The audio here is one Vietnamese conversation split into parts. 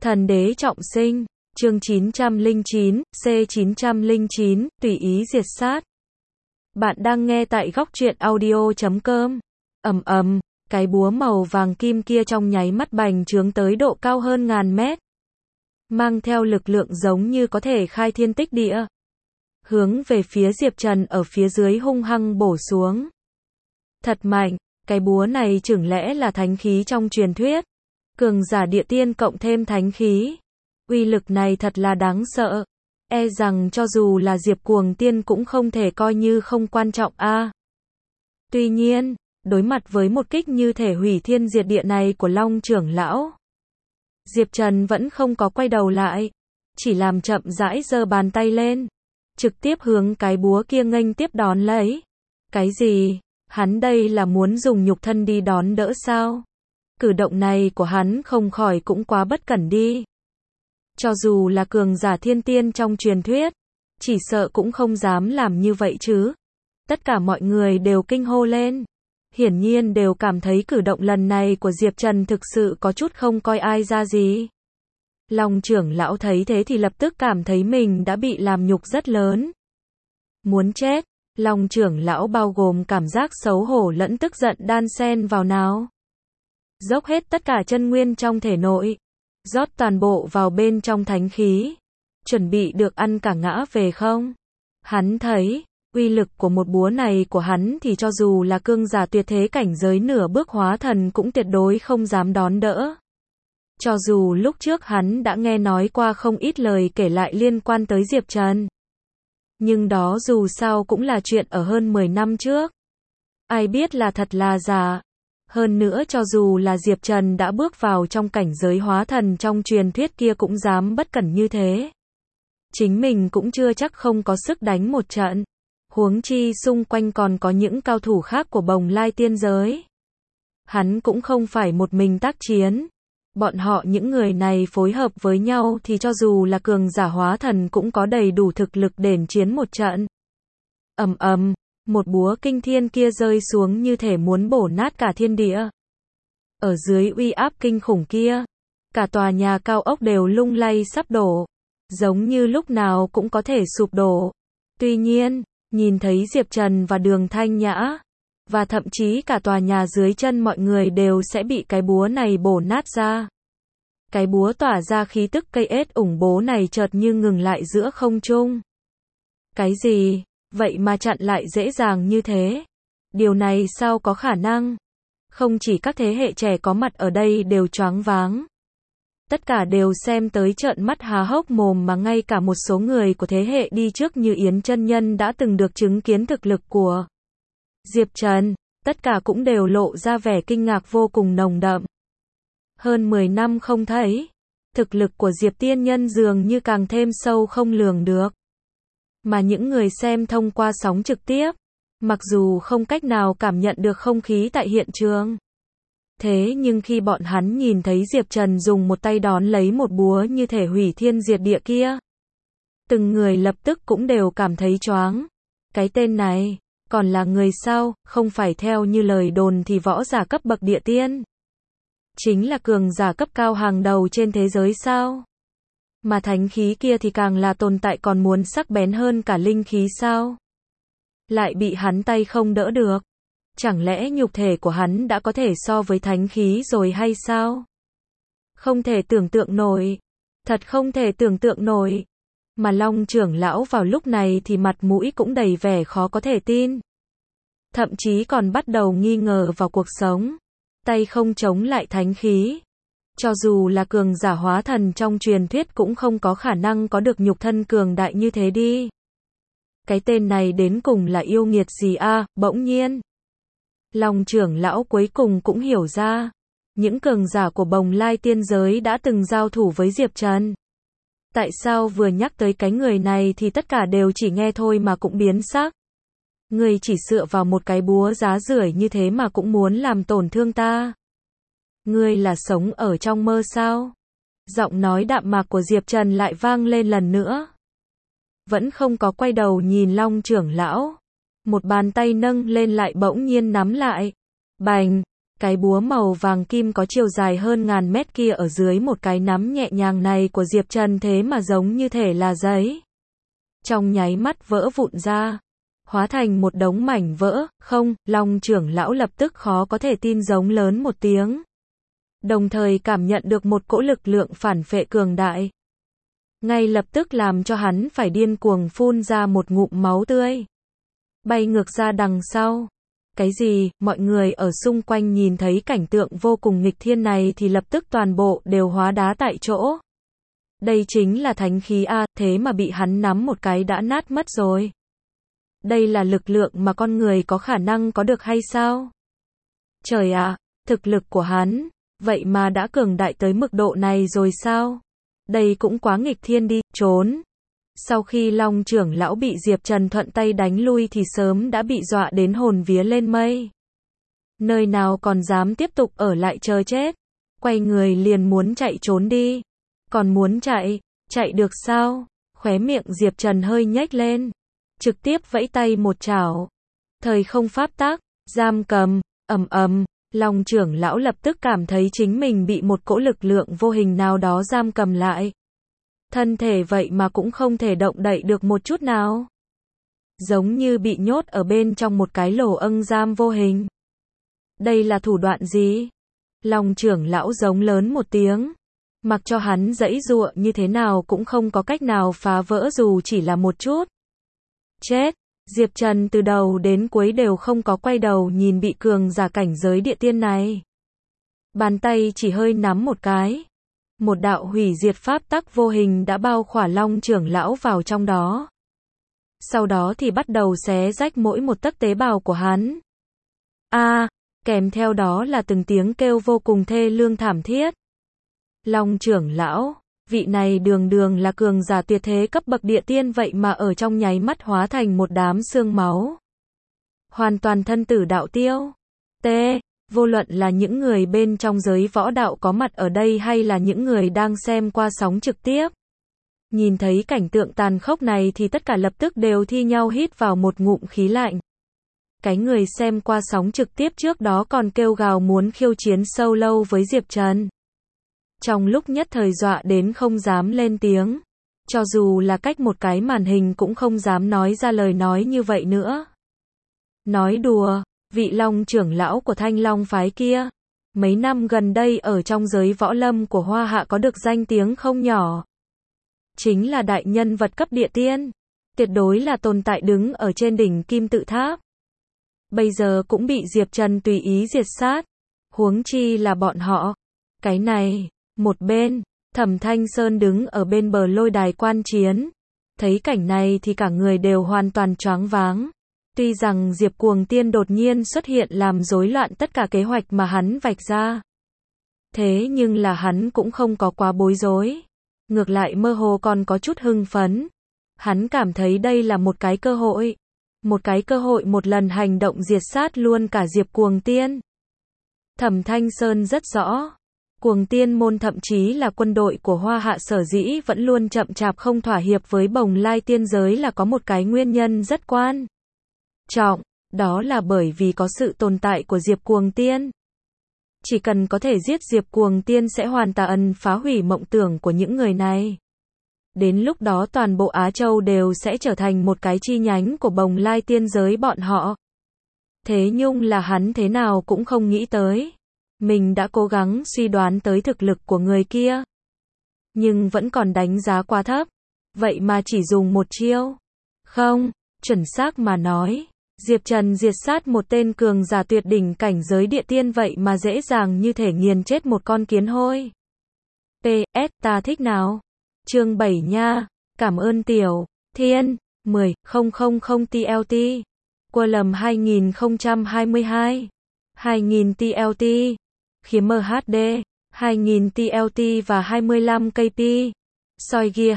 Thần đế trọng sinh, chương 909, C909, tùy ý diệt sát. Bạn đang nghe tại góc truyện audio.com. Cái búa màu vàng kim kia trong nháy mắt bành trướng tới độ cao hơn ngàn mét. Mang theo lực lượng giống như có thể khai thiên tích địa. Hướng về phía Diệp Trần ở phía dưới hung hăng bổ xuống. Thật mạnh, cái búa này chừng lẽ là thánh khí trong truyền thuyết. Cường giả địa tiên cộng thêm thánh khí. Uy lực này thật là đáng sợ. E rằng cho dù là Diệp Cuồng Tiên cũng không thể coi như không quan trọng a. Tuy nhiên, đối mặt với một kích như thể hủy thiên diệt địa này của Long trưởng lão, Diệp Trần vẫn không có quay đầu lại, chỉ làm chậm rãi giơ bàn tay lên, trực tiếp hướng cái búa kia nghênh tiếp đón lấy. Cái gì? Hắn đây là muốn dùng nhục thân đi đón đỡ sao? Cử động này của hắn không khỏi cũng quá bất cẩn đi. Cho dù là cường giả thiên tiên trong truyền thuyết, chỉ sợ cũng không dám làm như vậy chứ. Tất cả mọi người đều kinh hô lên. Hiển nhiên đều cảm thấy cử động lần này của Diệp Trần thực sự có chút không coi ai ra gì. Long trưởng lão thấy thế thì lập tức cảm thấy mình đã bị làm nhục rất lớn. Muốn chết, Long trưởng lão bao gồm cảm giác xấu hổ lẫn tức giận đan xen vào nào. Dốc hết tất cả chân nguyên trong thể nội, rót toàn bộ vào bên trong thánh khí, chuẩn bị được ăn cả ngã về không? Hắn thấy, uy lực của một búa này của hắn thì cho dù là cương giả tuyệt thế cảnh giới nửa bước hóa thần cũng tuyệt đối không dám đón đỡ. Cho dù lúc trước hắn đã nghe nói qua không ít lời kể lại liên quan tới Diệp Trần. Nhưng đó dù sao cũng là chuyện ở hơn 10 năm trước. Ai biết là thật là giả. Hơn nữa cho dù là Diệp Trần đã bước vào trong cảnh giới hóa thần trong truyền thuyết kia cũng dám bất cẩn như thế. Chính mình cũng chưa chắc không có sức đánh một trận. Huống chi xung quanh còn có những cao thủ khác của Bồng Lai tiên giới. Hắn cũng không phải một mình tác chiến. Bọn họ những người này phối hợp với nhau thì cho dù là cường giả hóa thần cũng có đầy đủ thực lực đền chiến một trận. Một búa kinh thiên kia rơi xuống như thể muốn bổ nát cả thiên địa. Ở dưới uy áp kinh khủng kia, cả tòa nhà cao ốc đều lung lay sắp đổ, giống như lúc nào cũng có thể sụp đổ. Tuy nhiên, nhìn thấy Diệp Trần và Đường Thanh Nhã, và thậm chí cả tòa nhà dưới chân mọi người đều sẽ bị cái búa này bổ nát ra. Cái búa tỏa ra khí tức cây ết ủng bố này chợt như ngừng lại giữa không trung. Cái gì? Vậy mà chặn lại dễ dàng như thế. Điều này sao có khả năng? Không chỉ các thế hệ trẻ có mặt ở đây đều choáng váng. Tất cả đều xem tới trợn mắt há hốc mồm mà ngay cả một số người của thế hệ đi trước như Yến chân nhân đã từng được chứng kiến thực lực của Diệp Trần. Tất cả cũng đều lộ ra vẻ kinh ngạc vô cùng nồng đậm. Hơn 10 năm không thấy, thực lực của Diệp tiên nhân dường như càng thêm sâu không lường được. Mà những người xem thông qua sóng trực tiếp, mặc dù không cách nào cảm nhận được không khí tại hiện trường. Thế nhưng khi bọn hắn nhìn thấy Diệp Trần dùng một tay đón lấy một búa như thể hủy thiên diệt địa kia, từng người lập tức cũng đều cảm thấy choáng. Cái tên này, còn là người sao, không phải theo như lời đồn thì võ giả cấp bậc địa tiên. Chính là cường giả cấp cao hàng đầu trên thế giới sao? Mà thánh khí kia thì càng là tồn tại còn muốn sắc bén hơn cả linh khí sao? Lại bị hắn tay không đỡ được. Chẳng lẽ nhục thể của hắn đã có thể so với thánh khí rồi hay sao? Không thể tưởng tượng nổi. Thật không thể tưởng tượng nổi. Mà Long trưởng lão vào lúc này thì mặt mũi cũng đầy vẻ khó có thể tin. Thậm chí còn bắt đầu nghi ngờ vào cuộc sống. Tay không chống lại thánh khí. Cho dù là cường giả hóa thần trong truyền thuyết cũng không có khả năng có được nhục thân cường đại như thế đi. Cái tên này đến cùng là yêu nghiệt gì a? Bỗng nhiên, Long trưởng lão cuối cùng cũng hiểu ra. Những cường giả của Bồng Lai tiên giới đã từng giao thủ với Diệp Trần. Tại sao vừa nhắc tới cái người này thì tất cả đều chỉ nghe thôi mà cũng biến sắc. Người chỉ dựa vào một cái búa giá rưởi như thế mà cũng muốn làm tổn thương ta. Ngươi là sống ở trong mơ sao? Giọng nói đạm mạc của Diệp Trần lại vang lên lần nữa. Vẫn không có quay đầu nhìn Long trưởng lão. Một bàn tay nâng lên lại bỗng nhiên nắm lại. Bành! Cái búa màu vàng kim có chiều dài hơn ngàn mét kia ở dưới một cái nắm nhẹ nhàng này của Diệp Trần thế mà giống như thể là giấy. Trong nháy mắt vỡ vụn ra, hóa thành một đống mảnh vỡ. Không, Long trưởng lão lập tức khó có thể tin giống lớn một tiếng. Đồng thời cảm nhận được một cỗ lực lượng phản phệ cường đại. Ngay lập tức làm cho hắn phải điên cuồng phun ra một ngụm máu tươi. Bay ngược ra đằng sau. Cái gì? Mọi người ở xung quanh nhìn thấy cảnh tượng vô cùng nghịch thiên này thì lập tức toàn bộ đều hóa đá tại chỗ. Đây chính là thánh khí a, thế mà bị hắn nắm một cái đã nát mất rồi. Đây là lực lượng mà con người có khả năng có được hay sao? Trời ạ, thực lực của hắn, vậy mà đã cường đại tới mức độ này rồi sao? Đây cũng quá nghịch thiên đi, trốn. Sau khi Long trưởng lão bị Diệp Trần thuận tay đánh lui thì sớm đã bị dọa đến hồn vía lên mây. Nơi nào còn dám tiếp tục ở lại chờ chết. Quay người liền muốn chạy trốn đi. Còn muốn chạy được sao? Khóe miệng Diệp Trần hơi nhếch lên. Trực tiếp vẫy tay một chảo. Thời không pháp tắc, giam cầm, Long trưởng lão lập tức cảm thấy chính mình bị một cỗ lực lượng vô hình nào đó giam cầm lại. Thân thể vậy mà cũng không thể động đậy được một chút nào. Giống như bị nhốt ở bên trong một cái lỗ âng giam vô hình. Đây là thủ đoạn gì? Long trưởng lão giống lớn một tiếng. Mặc cho hắn giãy giụa như thế nào cũng không có cách nào phá vỡ dù chỉ là một chút. Chết! Diệp Trần từ đầu đến cuối đều không có quay đầu nhìn bị cường giả cảnh giới địa tiên này. Bàn tay chỉ hơi nắm một cái. Một đạo hủy diệt pháp tắc vô hình đã bao khỏa Long trưởng lão vào trong đó. Sau đó thì bắt đầu xé rách mỗi một tấc tế bào của hắn. Kèm theo đó là từng tiếng kêu vô cùng thê lương thảm thiết. Long trưởng lão, vị này đường đường là cường giả tuyệt thế cấp bậc địa tiên vậy mà ở trong nháy mắt hóa thành một đám xương máu. Hoàn toàn thân tử đạo tiêu. Vô luận là những người bên trong giới võ đạo có mặt ở đây hay là những người đang xem qua sóng trực tiếp. Nhìn thấy cảnh tượng tàn khốc này thì tất cả lập tức đều thi nhau hít vào một ngụm khí lạnh. Cái người xem qua sóng trực tiếp trước đó còn kêu gào muốn khiêu chiến sâu lâu với Diệp Trần. Trong lúc nhất thời dọa đến không dám lên tiếng. Cho dù là cách một cái màn hình cũng không dám nói ra lời nói như vậy nữa. Nói đùa, vị Long trưởng lão của Thanh Long phái kia. Mấy năm gần đây ở trong giới võ lâm của Hoa Hạ có được danh tiếng không nhỏ. Chính là đại nhân vật cấp địa tiên. Tuyệt đối là tồn tại đứng ở trên đỉnh kim tự tháp. Bây giờ cũng bị Diệp Trần tùy ý diệt sát. Huống chi là bọn họ. Cái này, một bên, Thẩm Thanh Sơn đứng ở bên bờ lôi đài quan chiến. Thấy cảnh này thì cả người đều hoàn toàn choáng váng. Tuy rằng Diệp Cuồng Tiên đột nhiên xuất hiện làm rối loạn tất cả kế hoạch mà hắn vạch ra. Thế nhưng là hắn cũng không có quá bối rối. Ngược lại mơ hồ còn có chút hưng phấn. Hắn cảm thấy đây là một cái cơ hội. Một cái cơ hội một lần hành động diệt sát luôn cả Diệp Cuồng Tiên. Thẩm Thanh Sơn rất rõ. Cuồng Tiên môn thậm chí là quân đội của Hoa Hạ sở dĩ vẫn luôn chậm chạp không thỏa hiệp với Bồng Lai tiên giới là có một cái nguyên nhân rất quan trọng, đó là bởi vì có sự tồn tại của Diệp Cuồng Tiên. Chỉ cần có thể giết Diệp Cuồng Tiên sẽ hoàn toàn phá hủy mộng tưởng của những người này. Đến lúc đó toàn bộ Á Châu đều sẽ trở thành một cái chi nhánh của Bồng Lai tiên giới bọn họ. Thế nhưng là hắn thế nào cũng không nghĩ tới. Mình đã cố gắng suy đoán tới thực lực của người kia. Nhưng vẫn còn đánh giá quá thấp. Vậy mà chỉ dùng một chiêu. Không, chuẩn xác mà nói. Diệp Trần diệt sát một tên cường giả tuyệt đỉnh cảnh giới địa tiên vậy mà dễ dàng như thể nghiền chết một con kiến hôi. PS, ta thích nào? Chương 7 nha. Cảm ơn Tiểu Thiên. 10.000 TLT. Qua lầm 2022. 2000 TLT. Khiếm MHD. 2000 TLT và 25 KP. Soi Gear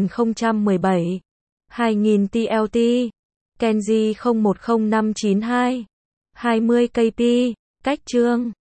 2017. 2000 TLT. Kenji 010592. 20 KP. Cách chương.